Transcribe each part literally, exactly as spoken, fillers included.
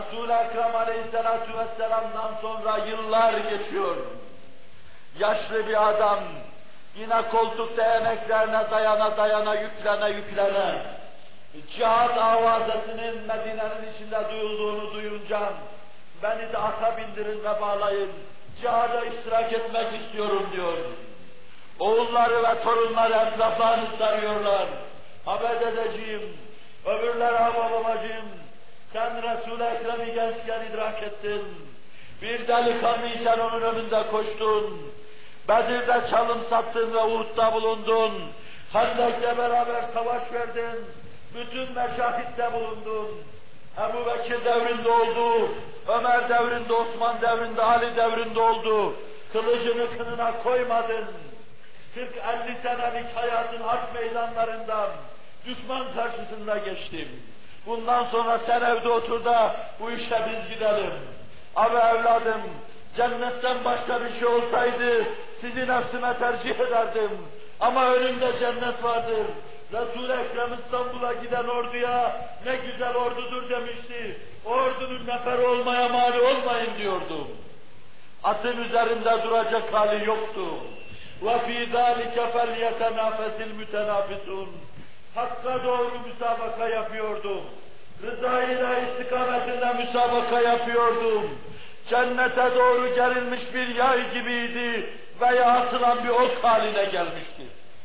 Resul-i Ekrem Aleyhisselatü Vesselam'dan sonra yıllar geçiyor. Yaşlı bir adam, yine koltukta emeklerine dayana dayana, yüklene yüklene, cihat avazesinin Medine'nin içinde duyulduğunu duyunca, beni de ata bindirin ve bağlayın, cihada iştirak etmek istiyorum diyor. Oğulları ve torunları etraflarını sarıyorlar. Abed edeceğim, öbürler ama babacığım, sen Resul-i Ekrem'i gençken idrak ettin. Bir delikanlıyken onun önünde koştun. Bedir'de çalım sattın ve Uhud'da bulundun. Hendek'le beraber savaş verdin. Bütün meşahitte bulundun. Ebu Bekir devrinde oldu, Ömer devrinde, Osman devrinde, Ali devrinde oldu. Kılıcını kınına koymadın. kırk elli senelik hayatın harp meydanlarından düşman karşısında geçtim. Bundan sonra sen evde otur da bu işe biz gidelim. Abi evladım, cennetten başka bir şey olsaydı sizi nefsime tercih ederdim. Ama önümde cennet vardır. Resul-i Ekrem İstanbul'a giden orduya ne güzel ordudur demişti. O ordunun neferi olmaya mani olmayın diyordum. Atın üzerinde duracak hali yoktu. وَفِي ذَٰلِكَ فَلْيَتَنَافَسِ الْمُتَنَافِسُونَ Hakka doğru müsabaka yapıyordum. Rıza-i ilahi istikametinde müsabaka yapıyordum. Cennete doğru gerilmiş bir yay gibiydi veya atılan bir ok haline gelmişti.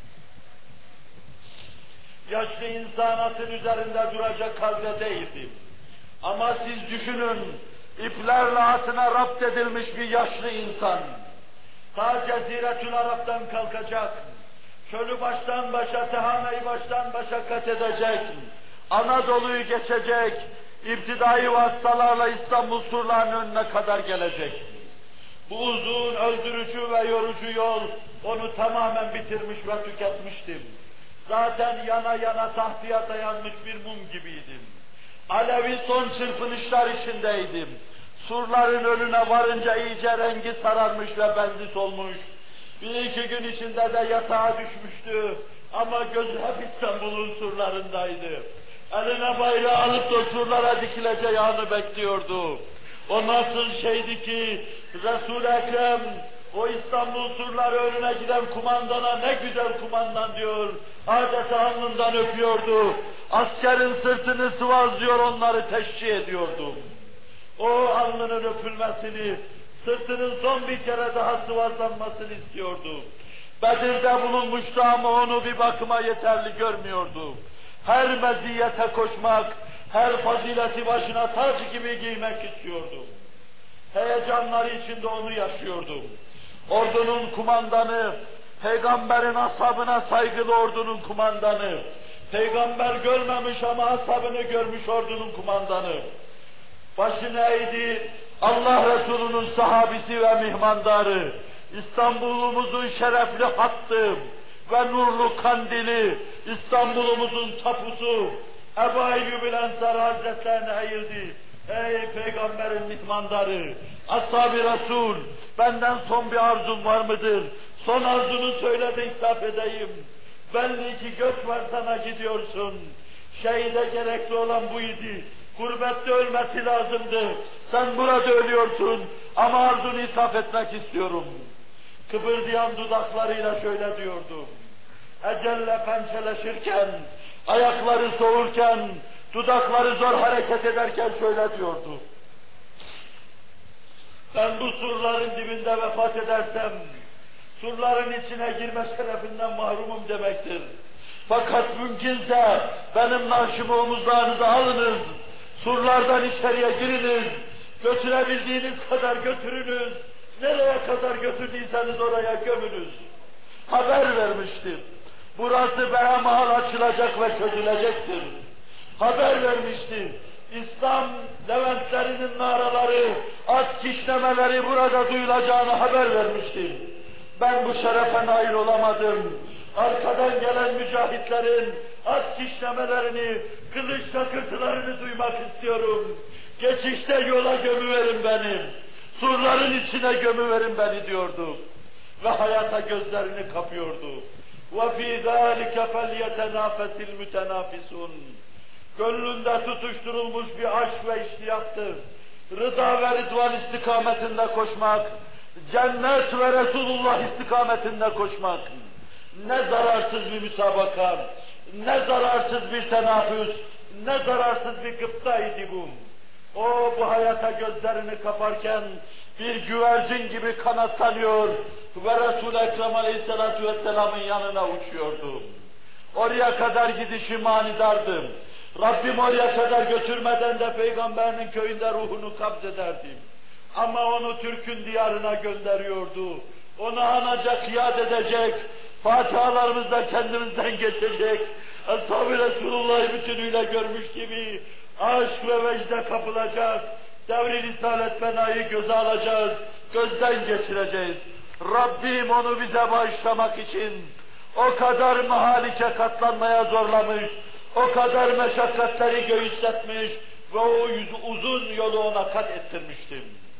Yaşlı insan atın üzerinde duracak halde değildi. Ama siz düşünün, iplerle atına rapt edilmiş bir yaşlı insan, ta Ceziretül Arap'tan kalkacak, çölü baştan başa, Tehane'yi baştan başa kat edecek, Anadolu'yu geçecek, iptidai vasıtalarla İstanbul surlarının önüne kadar gelecek. Bu uzun, öldürücü ve yorucu yol onu tamamen bitirmiş ve tüketmiştim. Zaten yana yana tahtıya dayanmış bir mum gibiydim. Alevi son çırpınışlar içindeydim. Surların önüne varınca iyice rengi sararmış ve benzi solmuş. Bir iki gün içinde de yatağa düşmüştü. Ama gözü hep İstanbul'un surlarındaydı. Eline bayrağı alıp da surlara dikileceği anı bekliyordu. O nasıl şeydi ki Resul-i Ekrem o İstanbul surları önüne giden kumandana ne güzel kumandan diyor. Adeta alnından öpüyordu. Askerin sırtını sıvazlıyor, onları teşcih ediyordu. O alnının öpülmesini, sırtının son bir kere daha sıvazlanmasını istiyordu. Bedir'de bulunmuştu ama onu bir bakıma yeterli görmüyordu. Her meziyete koşmak, her fazileti başına tac gibi giymek istiyordu. Heyecanları içinde onu yaşıyordu. Ordunun kumandanı, Peygamberin ashabına saygılı ordunun kumandanı, Peygamber görmemiş ama ashabını görmüş ordunun kumandanı, başını eğdi, Allah Resulü'nün sahabisi ve mihmandarı, İstanbul'umuzun şerefli hattı ve nurlu kandili, İstanbul'umuzun tapusu, Ebu Eyyub-ül Ensari Hazretlerine eğildi. Ey Peygamberin mihmandarı, Ashab-ı Resul, benden son bir arzun var mıdır? Son arzunu söyle de istaf edeyim. Belli ki göç var sana, gidiyorsun. Şehide gerekli olan bu idi. Gurbette ölmesi lazımdı. Sen burada ölüyorsun ama arzunu isaf etmek istiyorum. Kıpırdayan dudaklarıyla şöyle diyordu. Ecelle pençeleşirken, ayakları soğurken, dudakları zor hareket ederken şöyle diyordu. Ben bu surların dibinde vefat edersem, surların içine girme şerefinden mahrumum demektir. Fakat mümkünse benim naaşımı omuzlarınıza alınız, surlardan içeriye giriniz, götürebildiğiniz kadar götürünüz, nereye kadar götürdüyseniz oraya gömünüz. Haber vermiştir. Burası behemahal açılacak ve çözülecektir. Haber vermişti. İslam Leventlerinin naraları, at kişnemeleri burada duyulacağını haber vermişti. Ben bu şerefe nail olamadım. Arkadan gelen mücahitlerin at kişnemelerini, kılıç şakırtılarını duymak istiyorum. Geçişte yola gömüverin beni, surların içine gömüverin beni diyordu. Ve hayata gözlerini kapıyordu. وَفِي ذَٰلِكَ فَلْيَتَنَافَسِ الْمُتَنَافِسُونَ gönlünde tutuşturulmuş bir aşk ve iştiyaktır. Rıza ve Ridvan istikametinde koşmak, cennet ve Resulullah istikametinde koşmak, ne zararsız bir müsabaka, ne zararsız bir tenafüs, ne zararsız bir gıpta-idi bu. O bu hayata gözlerini kaparken bir güvercin gibi kanatlanıyor ve Resul-i Ekrem Aleyhisselatü Vesselam'ın yanına uçuyordu. Oraya kadar gidişi manidardım. Rabbim oraya kadar götürmeden de Peygamberinin köyünde ruhunu kabzederdim. Ama onu Türk'ün diyarına gönderiyordu. Onu anacak, yad edecek, Fatihalarımızda kendimizden geçecek, Ashab-ı Resulullah'ı bütünüyle görmüş gibi aşk ve vecde kapılacak, devri risalet benayı göze alacağız, gözden geçireceğiz. Rabbim onu bize bağışlamak için o kadar mahalike katlanmaya zorlamış, o kadar meşakkatleri göğüsletmiş ve o yüz, uzun yolu ona kat ettirmiştim.